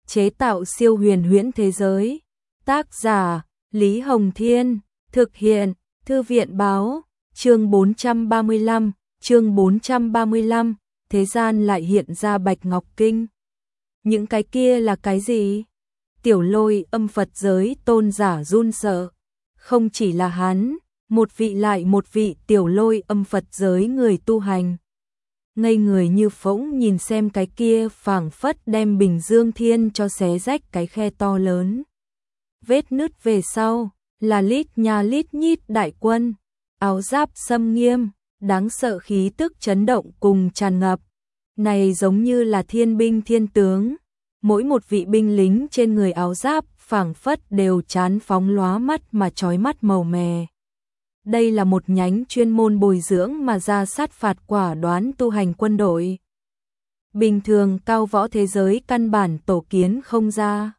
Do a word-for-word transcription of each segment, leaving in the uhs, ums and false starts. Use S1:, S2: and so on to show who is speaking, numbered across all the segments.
S1: chế tạo siêu huyền huyễn thế giới. Tác giả Lý Hồng Thiên, thực hiện Thư viện Báo. Chương bốn trăm ba mươi lăm, chương bốn trăm ba mươi lăm, thế gian lại hiện ra Bạch Ngọc Kinh. Những cái kia là cái gì? Tiểu Lôi âm Phật giới tôn giả run sợ. Không chỉ là hắn, một vị lại một vị Tiểu Lôi âm Phật giới người tu hành. Ngây người như phỗng nhìn xem cái kia phảng phất đem Bình Dương Thiên cho xé rách cái khe to lớn. Vết nứt về sau, là lít nha lít nhít đại quân, áo giáp xâm nghiêm, đáng sợ khí tức chấn động cùng tràn ngập. Này giống như là thiên binh thiên tướng, mỗi một vị binh lính trên người áo giáp phảng phất đều chán phóng lóa mắt mà chói mắt màu mè. Đây là một nhánh chuyên môn bồi dưỡng mà ra sát phạt quả đoán tu hành quân đội. Bình thường cao võ thế giới căn bản tổ kiến không ra.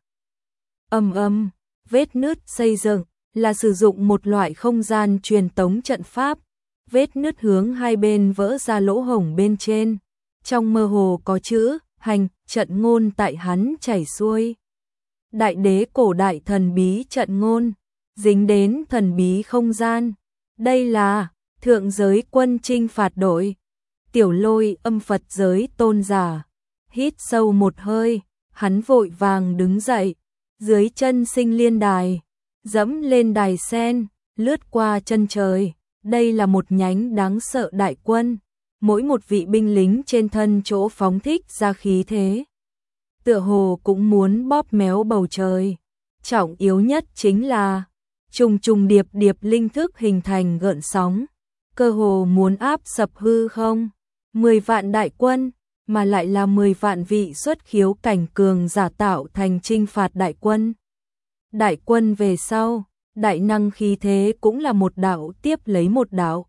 S1: Ầm ầm, vết nứt xây dựng là sử dụng một loại không gian truyền tống trận pháp, vết nứt hướng hai bên vỡ ra lỗ hổng bên trên, trong mơ hồ có chữ hành trận ngôn tại hắn chảy xuôi. Đại đế cổ đại thần bí trận ngôn, dính đến thần bí không gian. Đây là thượng giới quân chinh phạt đội. Tiểu Lôi âm Phật giới tôn giả hít sâu một hơi, hắn vội vàng đứng dậy, dưới chân sinh liên đài, dẫm lên đài sen, lướt qua chân trời. Đây là một nhánh đáng sợ đại quân, mỗi một vị binh lính trên thân chỗ phóng thích ra khí thế, tựa hồ cũng muốn bóp méo bầu trời. Trọng yếu nhất chính là trùng trùng điệp điệp linh thức hình thành gợn sóng, cơ hồ muốn áp sập hư không. Mười vạn đại quân, mà lại là mười vạn vị xuất khiếu cảnh cường giả tạo thành chinh phạt đại quân. Đại quân về sau, đại năng khí thế cũng là một đạo tiếp lấy một đạo.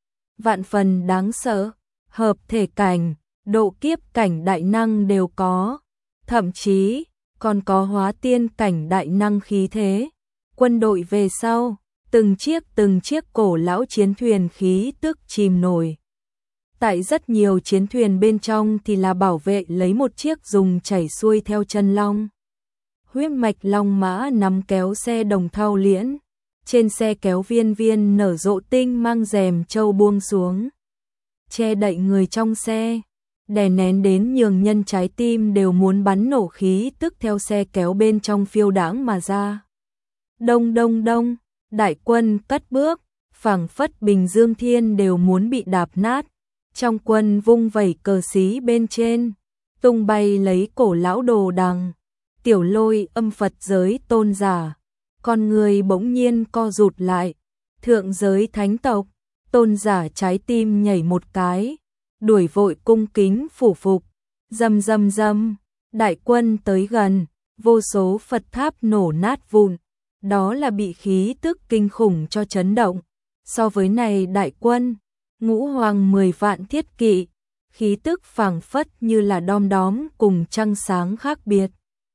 S1: Vạn phần đáng sợ, hợp thể cảnh, độ kiếp cảnh đại năng đều có, thậm chí còn có hóa tiên cảnh đại năng khí thế. Quân đội về sau, từng chiếc từng chiếc cổ lão chiến thuyền khí tức chìm nổi. Tại rất nhiều chiến thuyền bên trong thì là bảo vệ lấy một chiếc dùng chảy xuôi theo chân long. Huyết mạch long mã nắm kéo xe đồng thau liễn, trên xe kéo viên viên nở rộ tinh mang rèm châu buông xuống, che đậy người trong xe, đè nén đến nhường nhân trái tim đều muốn bắn nổ khí tức theo xe kéo bên trong phiêu đãng mà ra. Đông đông đông, đại quân cất bước, phảng phất Bình Dương Thiên đều muốn bị đạp nát. Trong quân vung vẩy cờ xí bên trên, tung bay lấy cổ lão đồ đằng. Tiểu Lôi âm Phật giới tôn giả, con người bỗng nhiên co rụt lại. Thượng giới thánh tộc, tôn giả trái tim nhảy một cái, đuổi vội cung kính phủ phục. Rầm rầm rầm, đại quân tới gần, vô số Phật tháp nổ nát vụn. Đó là bị khí tức kinh khủng cho chấn động. So với này đại quân, ngũ hoàng mười vạn thiết kỵ, khí tức phảng phất như là đom đóm cùng trăng sáng khác biệt.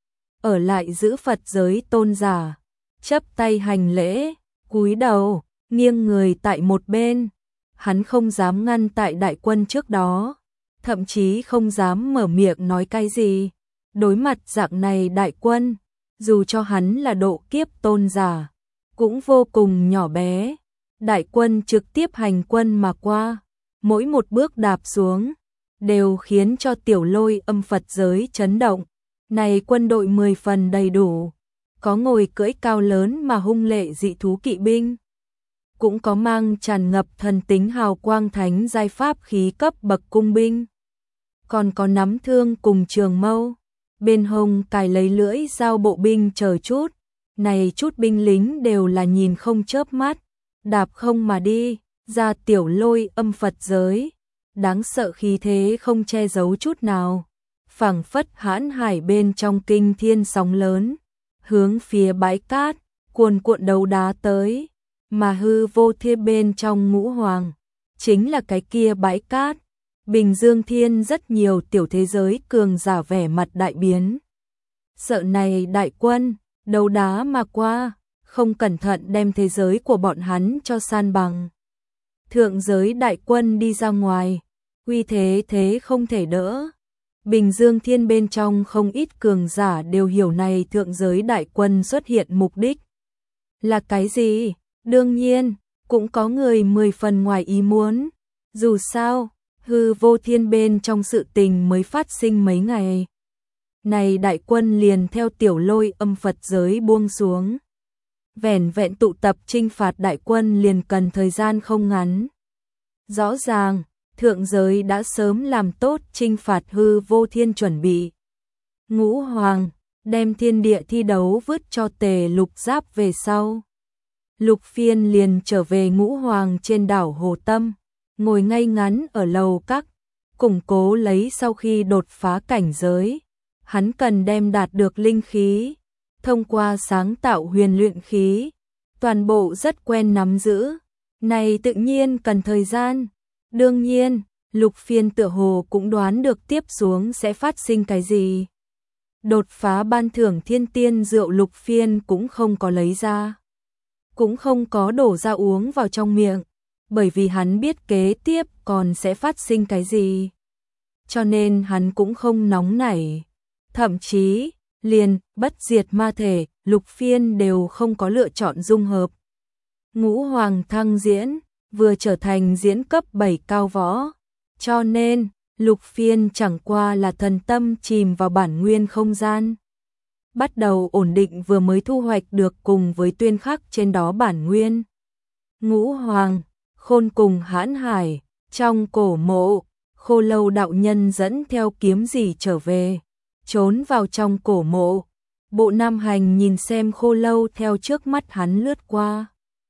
S1: Ở lại giữ Phật giới tôn giả, chắp tay hành lễ, cúi đầu, nghiêng người tại một bên. Hắn không dám ngăn tại đại quân trước đó, thậm chí không dám mở miệng nói cái gì. Đối mặt dạng này đại quân, dù cho hắn là độ kiếp tôn giả, cũng vô cùng nhỏ bé. Đại quân trực tiếp hành quân mà qua, mỗi một bước đạp xuống, đều khiến cho Tiểu Lôi âm Phật giới chấn động. Này quân đội mười phần đầy đủ, có ngồi cưỡi cao lớn mà hung lệ dị thú kỵ binh, cũng có mang tràn ngập thần tính hào quang thánh giai pháp khí cấp bậc cung binh, còn có nắm thương cùng trường mâu, bên hông cài lấy lưỡi dao bộ binh chờ chút. Này chút binh lính đều là nhìn không chớp mắt, đạp không mà đi, ra Tiểu Lôi âm Phật giới, đáng sợ khí thế không che giấu chút nào, phảng phất hãn hải bên trong kinh thiên sóng lớn, hướng phía bãi cát, cuồn cuộn đấu đá tới, mà hư vô thiên bên trong ngũ hoàng, chính là cái kia bãi cát. Bình Dương Thiên rất nhiều tiểu thế giới cường giả vẻ mặt đại biến. Sợ này đại quân, đấu đá mà qua, không cẩn thận đem thế giới của bọn hắn cho san bằng. Thượng giới đại quân đi ra ngoài, uy thế thế không thể đỡ. Bình Dương Thiên bên trong không ít cường giả đều hiểu này thượng giới đại quân xuất hiện mục đích. Là cái gì? Đương nhiên, cũng có người mười phần ngoài ý muốn. Dù sao, hư vô thiên bên trong sự tình mới phát sinh mấy ngày. Này đại quân liền theo tiểu lôi âm Phật giới buông xuống. Vẻn vẹn tụ tập chinh phạt đại quân liền cần thời gian không ngắn. Rõ ràng, thượng giới đã sớm làm tốt chinh phạt hư vô thiên chuẩn bị. Ngũ Hoàng, đem thiên địa thi đấu vứt cho Tề Lục Giáp về sau. Lục Phiên liền trở về Ngũ Hoàng trên đảo Hồ Tâm, ngồi ngay ngắn ở lầu các, củng cố lấy sau khi đột phá cảnh giới. Hắn cần đem đạt được linh khí, thông qua sáng tạo huyền luyện khí, toàn bộ rất quen nắm giữ. Này tự nhiên cần thời gian. Đương nhiên, Lục Phiên tựa hồ cũng đoán được tiếp xuống sẽ phát sinh cái gì. Đột phá ban thưởng thiên tiên rượu Lục Phiên cũng không có lấy ra. Cũng không có đổ ra uống vào trong miệng, bởi vì hắn biết kế tiếp còn sẽ phát sinh cái gì. Cho nên hắn cũng không nóng nảy. Thậm chí, liền, bất diệt ma thể, Lục Phiên đều không có lựa chọn dung hợp. Ngũ Hoàng thăng diễn, vừa trở thành diễn cấp bảy cao võ. Cho nên, Lục Phiên chẳng qua là thần tâm chìm vào bản nguyên không gian. Bắt đầu ổn định vừa mới thu hoạch được cùng với tuyên khắc trên đó bản nguyên. Ngũ Hoàng, Khôn cùng Hãn Hải, trong cổ mộ, Khô Lâu đạo nhân dẫn theo kiếm gì trở về, trốn vào trong cổ mộ. Bộ Nam Hành nhìn xem Khô Lâu theo trước mắt hắn lướt qua.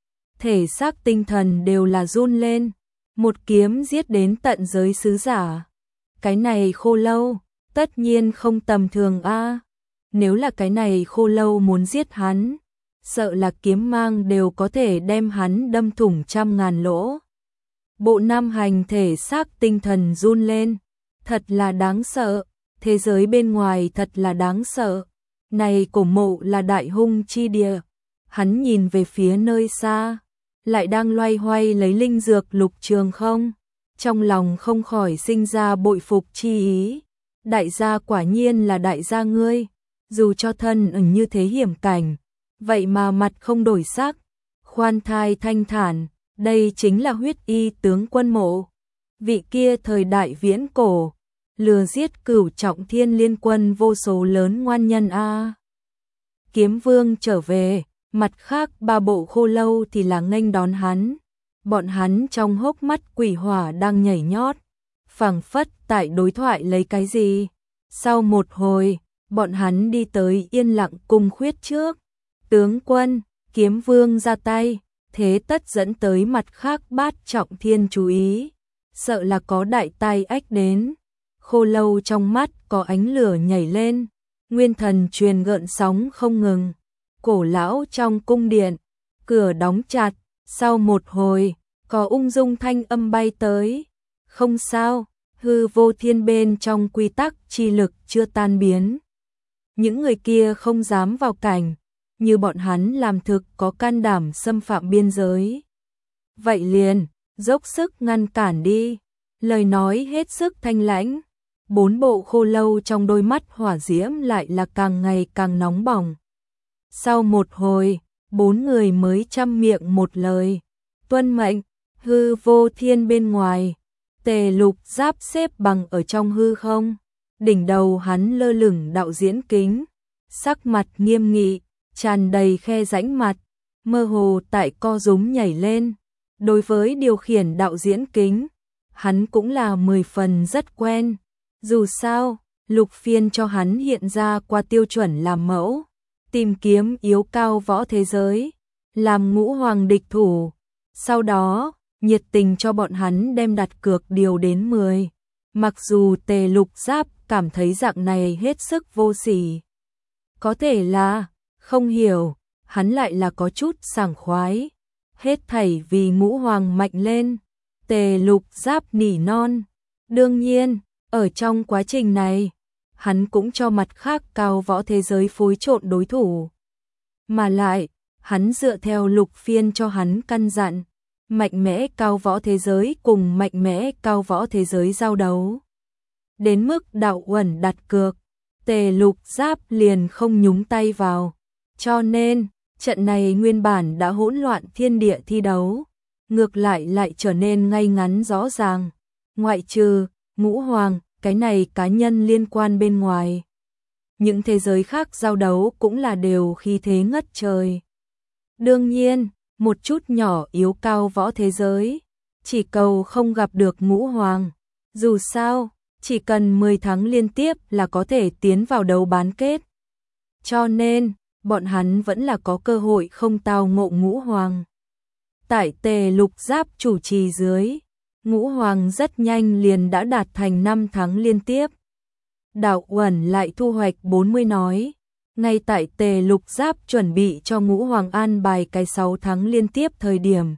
S1: Thể xác tinh thần đều là run lên, một kiếm giết đến tận giới sứ giả. Cái này Khô Lâu, tất nhiên không tầm thường a. Nếu là cái này Khô Lâu muốn giết hắn, sợ là kiếm mang đều có thể đem hắn đâm thủng trăm ngàn lỗ. Bộ Nam Hành thể xác tinh thần run lên, thật là đáng sợ, thế giới bên ngoài thật là đáng sợ. Này cổ mộ là đại hung chi địa. Hắn nhìn về phía nơi xa, lại đang loay hoay lấy linh dược Lục Trường Không, trong lòng không khỏi sinh ra bội phục chi ý. Đại gia quả nhiên là đại gia ngươi, dù cho thân ở như thế hiểm cảnh, vậy mà mặt không đổi sắc, khoan thai thanh thản, đây chính là huyết y tướng quân mộ. Vị kia thời đại viễn cổ, lừa giết cửu trọng thiên liên quân vô số lớn ngoan nhân a. Kiếm Vương trở về, mặt khác ba bộ Khô Lâu thì là nghênh đón hắn. Bọn hắn trong hốc mắt quỷ hỏa đang nhảy nhót, phảng phất tại đối thoại lấy cái gì. Sau một hồi, bọn hắn đi tới Yên Lặng Cung khuyết trước. Tướng quân, Kiếm Vương ra tay, thế tất dẫn tới mặt khác bát trọng thiên chú ý. Sợ là có đại tai ách đến. Khô Lâu trong mắt có ánh lửa nhảy lên, nguyên thần truyền gợn sóng không ngừng. Cổ lão trong cung điện, cửa đóng chặt, sau một hồi, có ung dung thanh âm bay tới. Không sao, hư vô thiên bên trong quy tắc chi lực chưa tan biến. Những người kia không dám vào cảnh, như bọn hắn làm thực có can đảm xâm phạm biên giới. Vậy liền, dốc sức ngăn cản đi. Lời nói hết sức thanh lãnh. Bốn bộ Khô Lâu trong đôi mắt hỏa diễm lại là càng ngày càng nóng bỏng. Sau một hồi, bốn người mới chăm miệng một lời. Tuân mệnh. Hư vô thiên bên ngoài, Tề Lục Giáp xếp bằng ở trong hư không. Đỉnh đầu hắn lơ lửng đạo diễn kính, sắc mặt nghiêm nghị, tràn đầy khe rãnh mặt, mơ hồ tại co rúm nhảy lên. Đối với điều khiển đạo diễn kính, hắn cũng là mười phần rất quen. Dù sao, Lục Phiên cho hắn hiện ra qua tiêu chuẩn làm mẫu, tìm kiếm yếu cao võ thế giới, làm Ngũ Hoàng địch thủ. Sau đó, nhiệt tình cho bọn hắn đem đặt cược điều đến mười. Mặc dù Tề Lục Giáp cảm thấy dạng này hết sức vô sỉ. Có thể là, không hiểu, hắn lại là có chút sảng khoái. Hết thảy vì Ngũ Hoàng mạnh lên. Tề Lục Giáp nỉ non. Đương nhiên, ở trong quá trình này, hắn cũng cho mặt khác cao võ thế giới phối trộn đối thủ. Mà lại, hắn dựa theo Lục Phiên cho hắn căn dặn, mạnh mẽ cao võ thế giới cùng mạnh mẽ cao võ thế giới giao đấu. đến mức Đạo Uẩn đặt cược, Tề Lục Giáp liền không nhúng tay vào. Cho nên, trận này nguyên bản đã hỗn loạn thiên địa thi đấu, ngược lại lại trở nên ngay ngắn rõ ràng, ngoại trừ Ngũ Hoàng, cái này cá nhân liên quan bên ngoài. Những thế giới khác giao đấu cũng là đều khí thế ngất trời. Đương nhiên, một chút nhỏ yếu cao võ thế giới, chỉ cầu không gặp được Ngũ Hoàng. Dù sao, chỉ cần mười tháng liên tiếp là có thể tiến vào đấu bán kết. Cho nên, bọn hắn vẫn là có cơ hội không tao ngộ Ngũ Hoàng. Tại Tề Lục Giáp chủ trì dưới, Ngũ Hoàng rất nhanh liền đã đạt thành năm tháng liên tiếp. Đạo Uẩn lại thu hoạch bốn mươi nói, ngay tại Tề Lục Giáp chuẩn bị cho Ngũ Hoàng an bài cái sáu tháng liên tiếp thời điểm.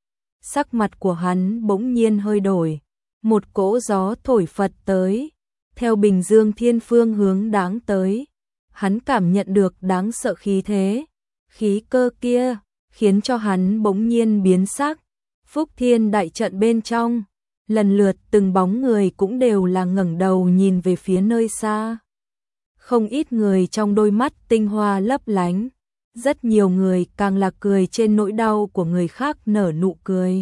S1: Sắc mặt của hắn bỗng nhiên hơi đổi, một cỗ gió thổi phật tới, theo Bình Dương Thiên phương hướng đáng tới. Hắn cảm nhận được đáng sợ khí thế, khí cơ kia, khiến cho hắn bỗng nhiên biến sắc. Phúc Thiên đại trận bên trong, lần lượt từng bóng người cũng đều là ngẩng đầu nhìn về phía nơi xa. Không ít người trong đôi mắt tinh hoa lấp lánh, rất nhiều người càng là cười trên nỗi đau của người khác nở nụ cười.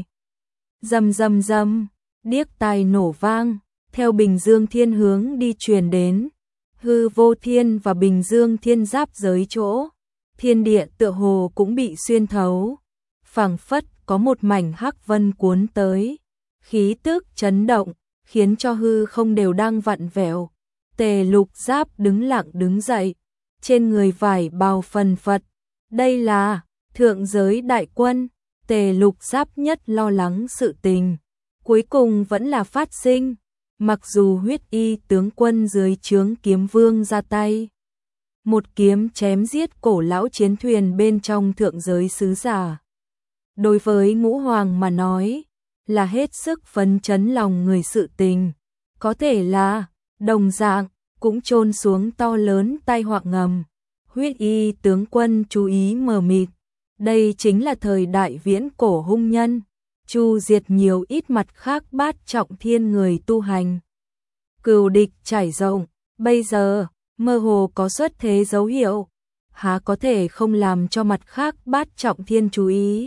S1: Rầm rầm rầm, điếc tai nổ vang, theo Bình Dương Thiên hướng đi truyền đến. Hư Vô Thiên và Bình Dương Thiên giáp giới chỗ, thiên địa tựa hồ cũng bị xuyên thấu, phảng phất có một mảnh hắc vân cuốn tới, khí tức chấn động, khiến cho hư không đều đang vặn vẹo. Tề Lục Giáp đứng lặng đứng dậy, trên người vải bào phần phật. Đây là thượng giới đại quân. Tề Lục Giáp nhất lo lắng sự tình, cuối cùng vẫn là phát sinh. Mặc dù huyết y tướng quân dưới trướng kiếm vương ra tay, một kiếm chém giết cổ lão chiến thuyền bên trong thượng giới sứ giả. Đối với Ngũ Hoàng mà nói, là hết sức phấn chấn lòng người sự tình. Có thể là, đồng dạng, cũng chôn xuống to lớn tai họa ngầm. Huyết y tướng quân chú ý mờ mịt. Đây chính là thời đại viễn cổ hung nhân, chu diệt nhiều ít mặt khác bát trọng thiên người tu hành. Cừu địch trải rộng, bây giờ, mơ hồ có xuất thế dấu hiệu, há có thể không làm cho mặt khác bát trọng thiên chú ý.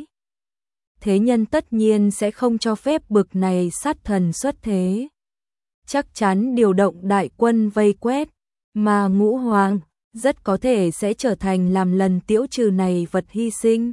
S1: Thế nhân tất nhiên sẽ không cho phép bực này sát thần xuất thế. Chắc chắn điều động đại quân vây quét, mà Ngũ Hoàng rất có thể sẽ trở thành làm lần tiễu trừ này vật hy sinh.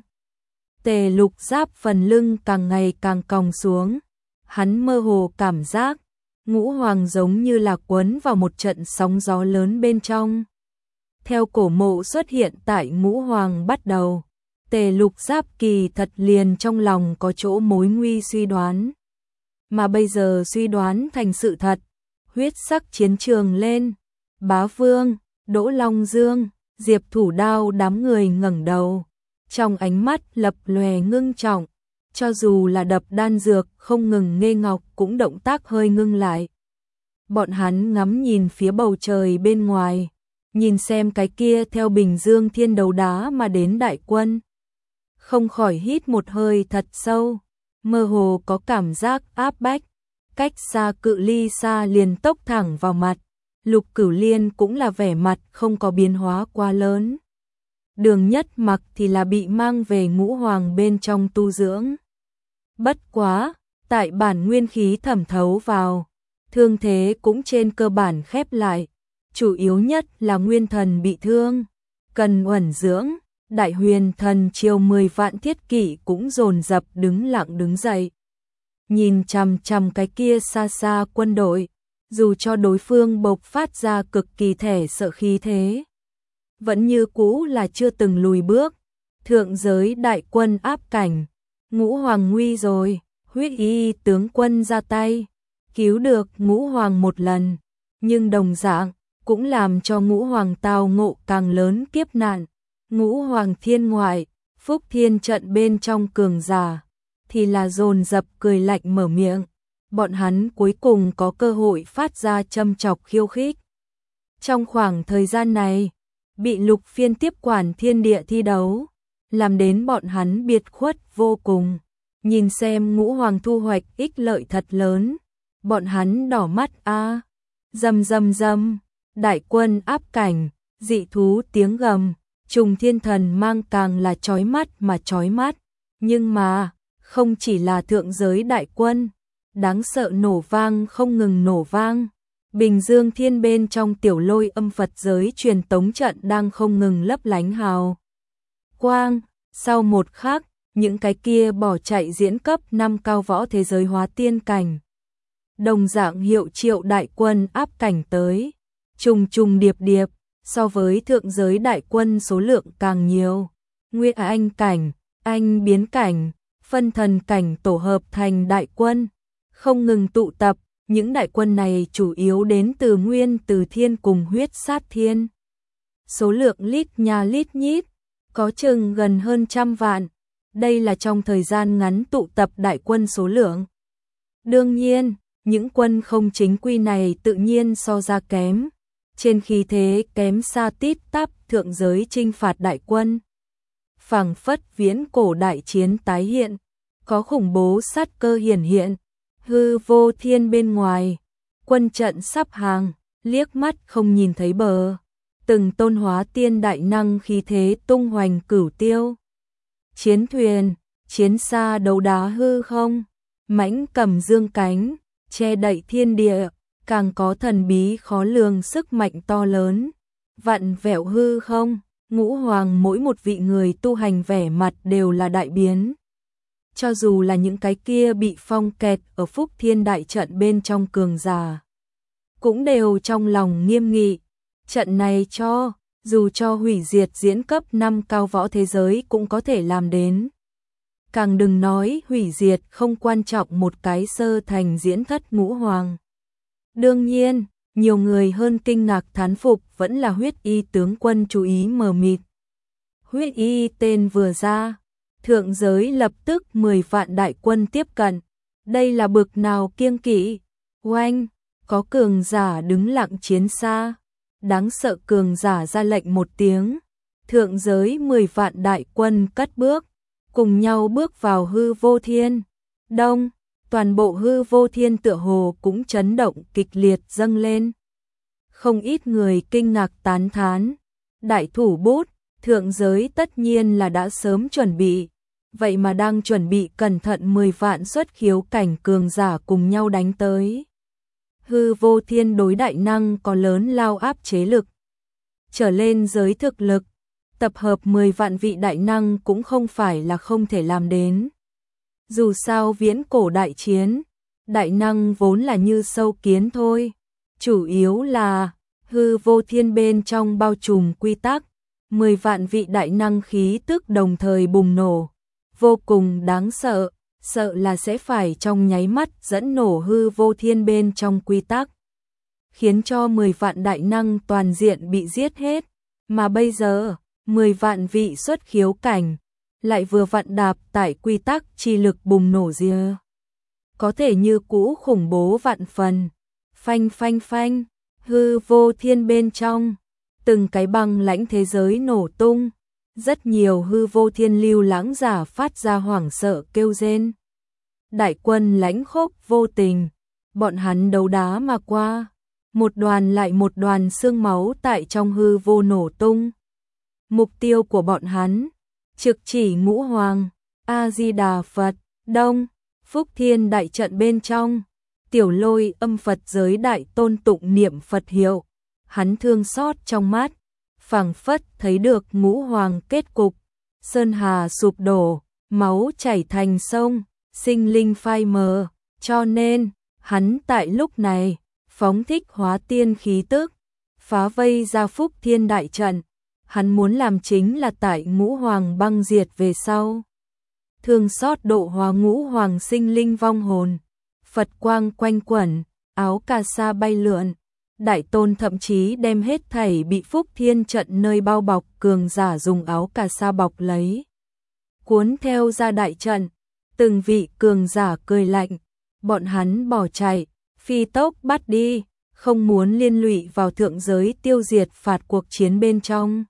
S1: Tề Lục Giáp phần lưng càng ngày càng còng xuống, hắn mơ hồ cảm giác Ngũ Hoàng giống như là cuốn vào một trận sóng gió lớn bên trong. Theo cổ mộ xuất hiện tại Ngũ Hoàng bắt đầu, Tề Lục Giáp kỳ thật liền trong lòng có chỗ mối nguy suy đoán. Mà bây giờ suy đoán thành sự thật, huyết sắc chiến trường lên, Bá Vương, Đỗ Long Dương, Diệp Thủ Đao đám người ngẩng đầu, trong ánh mắt lập lòe ngưng trọng, cho dù là đập đan dược không ngừng Nghê Ngọc cũng động tác hơi ngưng lại. Bọn hắn ngắm nhìn phía bầu trời bên ngoài, nhìn xem cái kia theo Bình Dương Thiên đấu đá mà đến đại quân. Không khỏi hít một hơi thật sâu, mơ hồ có cảm giác áp bách, cách xa cự ly xa liền tốc thẳng vào mặt. Lục Cửu Liên cũng là vẻ mặt không có biến hóa quá lớn. Đường Nhất Mặc thì là bị mang về Ngũ Hoàng bên trong tu dưỡng. Bất quá, tại bản nguyên khí thẩm thấu vào, thương thế cũng trên cơ bản khép lại, chủ yếu nhất là nguyên thần bị thương, cần uẩn dưỡng. Đại Huyền Thần triều mười vạn thiết kỵ cũng dồn dập đứng lặng đứng dậy. Nhìn chằm chằm cái kia xa xa quân đội, dù cho đối phương bộc phát ra cực kỳ thể sợ khí thế, vẫn như cũ là chưa từng lùi bước. Thượng giới đại quân áp cảnh, Ngũ Hoàng nguy rồi, huyết y tướng quân ra tay, cứu được Ngũ Hoàng một lần, nhưng đồng dạng cũng làm cho Ngũ Hoàng tao ngộ càng lớn kiếp nạn. Ngũ Hoàng thiên ngoại, Phúc Thiên trận bên trong cường giả, thì là dồn dập cười lạnh mở miệng. Bọn hắn cuối cùng có cơ hội phát ra châm chọc khiêu khích. Trong khoảng thời gian này, bị Lục Phiên tiếp quản thiên địa thi đấu, làm đến bọn hắn biệt khuất vô cùng. Nhìn xem Ngũ Hoàng thu hoạch ích lợi thật lớn, bọn hắn đỏ mắt a. Rầm rầm rầm, đại quân áp cảnh, dị thú tiếng gầm, trùng thiên thần mang càng là chói mắt mà chói mắt, nhưng mà, không chỉ là thượng giới đại quân, đáng sợ nổ vang không ngừng nổ vang. Bình Dương Thiên bên trong tiểu lôi âm Phật giới truyền tống trận đang không ngừng lấp lánh hào quang, sau một khắc, những cái kia bỏ chạy diễn cấp năm cao võ thế giới hóa tiên cảnh. Đồng dạng hiệu triệu đại quân áp cảnh tới, trùng trùng điệp điệp, so với thượng giới đại quân số lượng càng nhiều. Nguyên anh cảnh, anh biến cảnh, phân thần cảnh tổ hợp thành đại quân, không ngừng tụ tập, những đại quân này chủ yếu đến từ Nguyên Từ Thiên cùng Huyết Sát Thiên. Số lượng lít nha lít nhít, có chừng gần hơn trăm vạn, đây là trong thời gian ngắn tụ tập đại quân số lượng. Đương nhiên, những quân không chính quy này tự nhiên so ra kém, trên khí thế kém xa tít tắp thượng giới chinh phạt đại quân. Phảng phất viễn cổ đại chiến tái hiện, có khủng bố sát cơ hiển hiện, hư vô thiên bên ngoài, quân trận sắp hàng, liếc mắt không nhìn thấy bờ, từng tôn hóa tiên đại năng khí thế tung hoành cửu tiêu. Chiến thuyền, chiến xa đấu đá hư không, mãnh cầm dương cánh, che đậy thiên địa, càng có thần bí khó lường sức mạnh to lớn, vặn vẹo hư không, ngũ hoàng mỗi một vị người tu hành vẻ mặt đều là đại biến. Cho dù là những cái kia bị phong kẹt ở Phúc Thiên đại trận bên trong cường giả, cũng đều trong lòng nghiêm nghị, trận này cho, dù cho hủy diệt diễn cấp năm cao võ thế giới cũng có thể làm đến. Càng đừng nói hủy diệt không quan trọng một cái sơ thành diễn thất ngũ hoàng. Đương nhiên, nhiều người hơn kinh ngạc thán phục vẫn là huyết y tướng quân chú ý mờ mịt. Huyết y tên vừa ra, thượng giới lập tức mười vạn đại quân tiếp cận. Đây là bực nào kiêng kỵ, oanh, có cường giả đứng lặng chiến xa. Đáng sợ cường giả ra lệnh một tiếng, thượng giới mười vạn đại quân cất bước, cùng nhau bước vào hư vô thiên. Đông, toàn bộ hư vô thiên tựa hồ cũng chấn động kịch liệt dâng lên. Không ít người kinh ngạc tán thán, đại thủ bút, thượng giới tất nhiên là đã sớm chuẩn bị, vậy mà đang chuẩn bị cẩn thận mười vạn xuất khiếu cảnh cường giả cùng nhau đánh tới. Hư vô thiên đối đại năng có lớn lao áp chế lực. Trở lên giới thực lực, tập hợp mười vạn vị đại năng cũng không phải là không thể làm đến. Dù sao viễn cổ đại chiến, đại năng vốn là như sâu kiến thôi. Chủ yếu là, hư vô thiên bên trong bao trùm quy tắc, mười vạn vị đại năng khí tức đồng thời bùng nổ. Vô cùng đáng sợ, sợ là sẽ phải trong nháy mắt dẫn nổ hư vô thiên bên trong quy tắc. Khiến cho mười vạn đại năng toàn diện bị giết hết. Mà bây giờ, mười vạn vị xuất khiếu cảnh, lại vừa vặn đạp tại quy tắc chi lực bùng nổ ria. Có thể như cũ khủng bố vạn phần. Phanh phanh phanh, hư vô thiên bên trong, từng cái băng lãnh thế giới nổ tung. Rất nhiều hư vô thiên lưu lãng giả phát ra hoảng sợ kêu rên. Đại quân lãnh khốc vô tình, bọn hắn đấu đá mà qua, một đoàn lại một đoàn xương máu tại trong hư vô nổ tung. Mục tiêu của bọn hắn, trực chỉ ngũ hoàng, A-di-đà Phật, Đông, Phúc Thiên đại trận bên trong, tiểu lôi âm Phật giới đại tôn tụng niệm Phật hiệu, hắn thương xót trong mắt. Phảng phất thấy được ngũ hoàng kết cục, sơn hà sụp đổ, máu chảy thành sông, sinh linh phai mờ, cho nên, hắn tại lúc này, phóng thích hóa tiên khí tức, phá vây ra Phúc Thiên đại trận, hắn muốn làm chính là tại ngũ hoàng băng diệt về sau. Thương xót độ hóa ngũ hoàng sinh linh vong hồn, Phật quang quanh quẩn, áo cà sa bay lượn. Đại tôn thậm chí đem hết thảy bị Phúc Thiên trận nơi bao bọc cường giả dùng áo cà sa bọc lấy. Cuốn theo ra đại trận, từng vị cường giả cười lạnh, bọn hắn bỏ chạy, phi tốc bắt đi, không muốn liên lụy vào thượng giới tiêu diệt phạt cuộc chiến bên trong.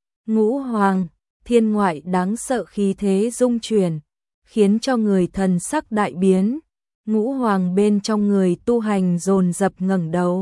S1: Ngũ hoàng, thiên ngoại đáng sợ khí thế rung chuyển, khiến cho người thần sắc đại biến. Ngũ hoàng bên trong người tu hành dồn dập ngẩng đầu.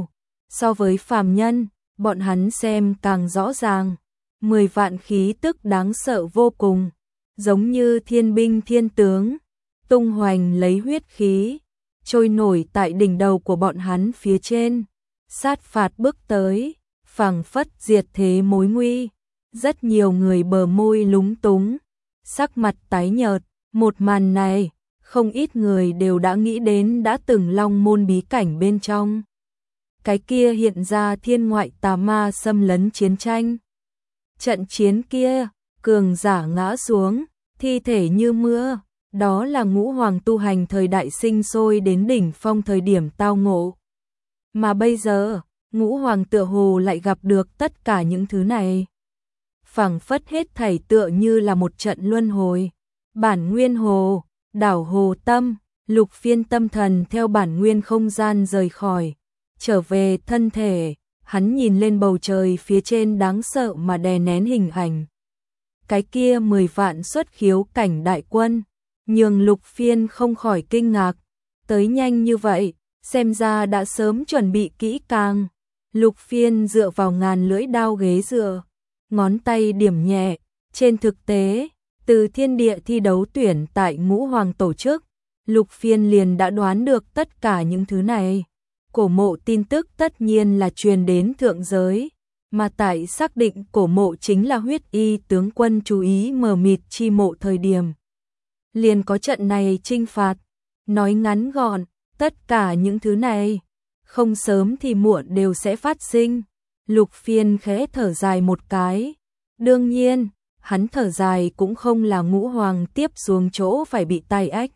S1: So với phàm nhân, bọn hắn xem càng rõ ràng. Mười vạn khí tức đáng sợ vô cùng, giống như thiên binh thiên tướng, tung hoành lấy huyết khí, trôi nổi tại đỉnh đầu của bọn hắn phía trên, sát phạt bước tới, phảng phất diệt thế mối nguy. Rất nhiều người bờ môi lúng túng, sắc mặt tái nhợt, một màn này, không ít người đều đã nghĩ đến đã từng Long Môn bí cảnh bên trong. Cái kia hiện ra thiên ngoại tà ma xâm lấn chiến tranh. Trận chiến kia, cường giả ngã xuống, thi thể như mưa, đó là ngũ hoàng tu hành thời đại sinh sôi đến đỉnh phong thời điểm tao ngộ. Mà bây giờ, ngũ hoàng tựa hồ lại gặp được tất cả những thứ này. Phảng phất hết thảy tựa như là một trận luân hồi. Bản nguyên hồ, đảo hồ tâm, Lục Phiên tâm thần theo bản nguyên không gian rời khỏi, trở về thân thể, hắn nhìn lên bầu trời phía trên đáng sợ mà đè nén hình ảnh. Cái kia mười vạn xuất khiếu cảnh đại quân, nhường Lục Phiên không khỏi kinh ngạc, tới nhanh như vậy, xem ra đã sớm chuẩn bị kỹ càng. Lục Phiên dựa vào ngàn lưỡi đao ghế dựa, ngón tay điểm nhẹ, trên thực tế, từ thiên địa thi đấu tuyển tại ngũ hoàng tổ chức, Lục Phiên liền đã đoán được tất cả những thứ này. Cổ mộ tin tức tất nhiên là truyền đến thượng giới, mà tại xác định cổ mộ chính là huyết y tướng quân chú ý mờ mịt chi mộ thời điểm. Liền có trận này trinh phạt, nói ngắn gọn, tất cả những thứ này, không sớm thì muộn đều sẽ phát sinh. Lục Phiên khẽ thở dài một cái, đương nhiên, hắn thở dài cũng không là ngũ hoàng tiếp xuống chỗ phải bị tai ách,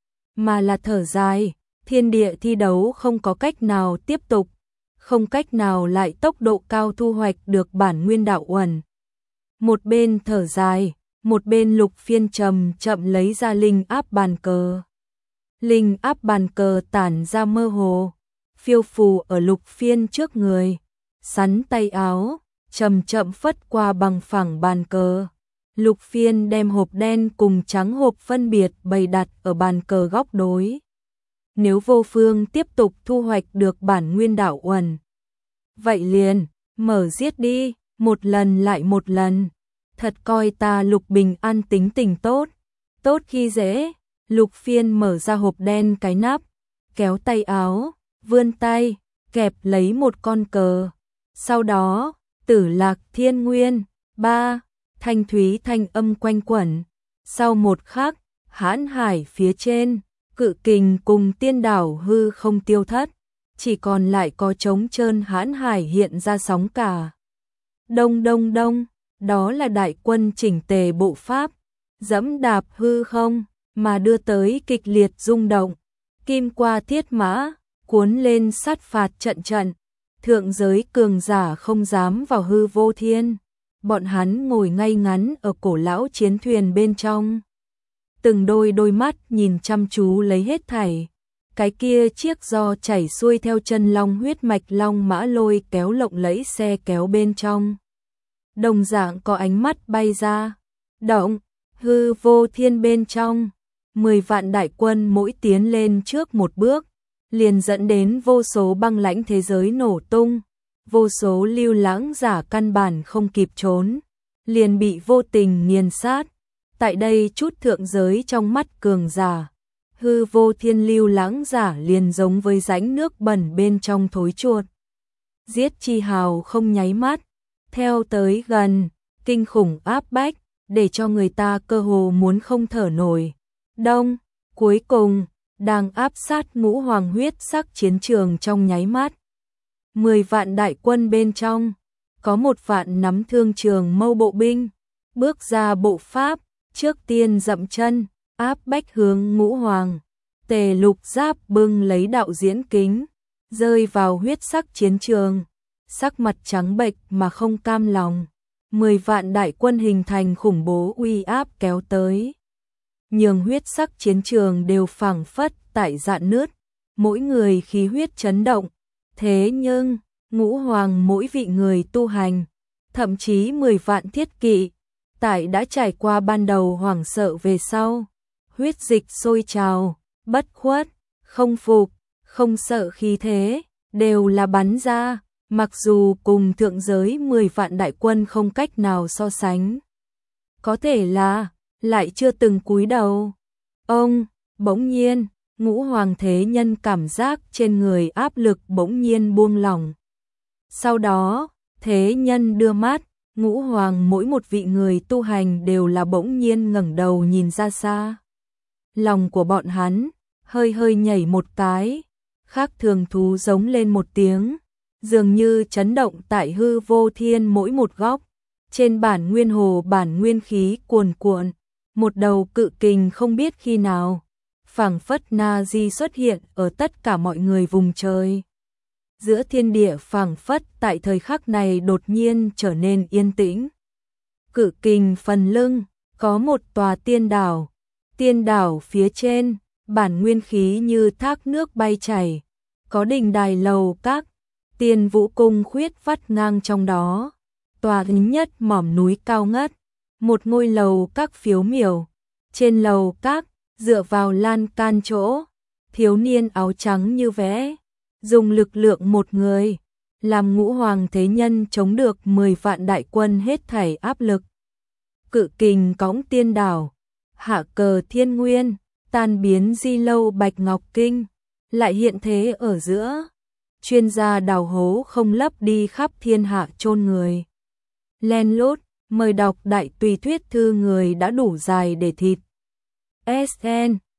S1: mà là thở dài, thiên địa thi đấu không có cách nào tiếp tục, không cách nào lại tốc độ cao thu hoạch được bản nguyên đạo uẩn. Một bên thở dài, một bên Lục Phiên chậm chậm lấy ra linh áp bàn cờ. Linh áp bàn cờ tản ra mơ hồ, phiêu phù ở Lục Phiên trước người, sắn tay áo, chậm chậm phất qua bằng phẳng bàn cờ. Lục Phiên đem hộp đen cùng trắng hộp phân biệt bày đặt ở bàn cờ góc đối. Nếu vô phương tiếp tục thu hoạch được bản nguyên đạo uẩn, vậy liền, mở giết đi, một lần lại một lần. Thật coi ta Lục Bình An tính tình tốt, tốt khi dễ. Lục Phiên mở ra hộp đen cái nắp, kéo tay áo, vươn tay, kẹp lấy một con cờ. Sau đó, Tử Lạc Thiên Nguyên, ba, thanh thúy thanh âm quanh quẩn. Sau một khắc, hãn hải phía trên, cự kình cùng tiên đảo hư không tiêu thất, chỉ còn lại có trống trơn hãn hải hiện ra sóng cả. Đông đông đông, đó là đại quân chỉnh tề bộ pháp, dẫm đạp hư không, mà đưa tới kịch liệt rung động. Kim qua thiết mã, cuốn lên sát phạt trận trận, thượng giới cường giả không dám vào hư vô thiên. Bọn hắn ngồi ngay ngắn ở cổ lão chiến thuyền bên trong, từng đôi đôi mắt nhìn chăm chú lấy hết thảy. Cái kia chiếc do chảy xuôi theo chân long huyết mạch long mã lôi kéo lộng lẫy xe kéo bên trong. Đồng dạng có ánh mắt bay ra, động, hư vô thiên bên trong. Mười vạn đại quân mỗi tiến lên trước một bước, liền dẫn đến vô số băng lãnh thế giới nổ tung. Vô số lưu lãng giả căn bản không kịp trốn, liền bị vô tình nghiền sát. Tại đây chút thượng giới trong mắt cường giả, hư vô thiên lưu lãng giả liền giống với rãnh nước bẩn bên trong thối chuột. Giết chi hào không nháy mắt, theo tới gần, kinh khủng áp bách, để cho người ta cơ hồ muốn không thở nổi. Đông, cuối cùng, đang áp sát ngũ hoàng huyết sắc chiến trường trong nháy mắt. Mười vạn đại quân bên trong, có một vạn nắm thương trường mâu bộ binh, bước ra bộ pháp, trước tiên dậm chân, áp bách hướng ngũ hoàng. Tề Lục Giáp bưng lấy đạo diễn kính, rơi vào huyết sắc chiến trường, sắc mặt trắng bệch mà không cam lòng. Mười vạn đại quân hình thành khủng bố uy áp kéo tới, nhường huyết sắc chiến trường đều phảng phất tại rạn nứt, mỗi người khí huyết chấn động. Thế nhưng, ngũ hoàng mỗi vị người tu hành, thậm chí mười vạn thiết kỵ, tại đã trải qua ban đầu hoảng sợ về sau, huyết dịch sôi trào, bất khuất, không phục, không sợ khí thế, đều là bắn ra, mặc dù cùng thượng giới mười vạn đại quân không cách nào so sánh. Có thể là, lại chưa từng cúi đầu. Ông, bỗng nhiên, Ngũ Hoàng Thế Nhân cảm giác trên người áp lực bỗng nhiên buông lỏng. Sau đó, Thế Nhân đưa mắt, Ngũ Hoàng mỗi một vị người tu hành đều là bỗng nhiên ngẩng đầu nhìn ra xa. Lòng của bọn hắn, hơi hơi nhảy một cái, khác thường thú giống lên một tiếng, dường như chấn động tại hư vô thiên mỗi một góc. Trên bản nguyên hồ bản nguyên khí cuồn cuộn, một đầu cự kình không biết khi nào, phảng phất na di xuất hiện ở tất cả mọi người vùng trời. Giữa thiên địa phảng phất tại thời khắc này đột nhiên trở nên yên tĩnh. Cự kình phần lưng, có một tòa tiên đảo, tiên đảo phía trên, bản nguyên khí như thác nước bay chảy, có đình đài lầu các, tiên vũ cung khuyết vắt ngang trong đó. Tòa nhất mỏm núi cao ngất, một ngôi lầu các phiếu miểu, trên lầu các, dựa vào lan can chỗ, thiếu niên áo trắng như vẽ, dùng lực lượng một người, làm Ngũ Hoàng Thế Nhân chống được mười vạn đại quân hết thảy áp lực. Cự kình cõng tiên đảo, hạ cờ thiên nguyên, tan biến di lâu bạch ngọc kinh, lại hiện thế ở giữa. Chuyên gia đào hố không lấp đi khắp thiên hạ chôn người. Len lút, mời đọc đại tùy thuyết thư người đã đủ dài để thịt. ét en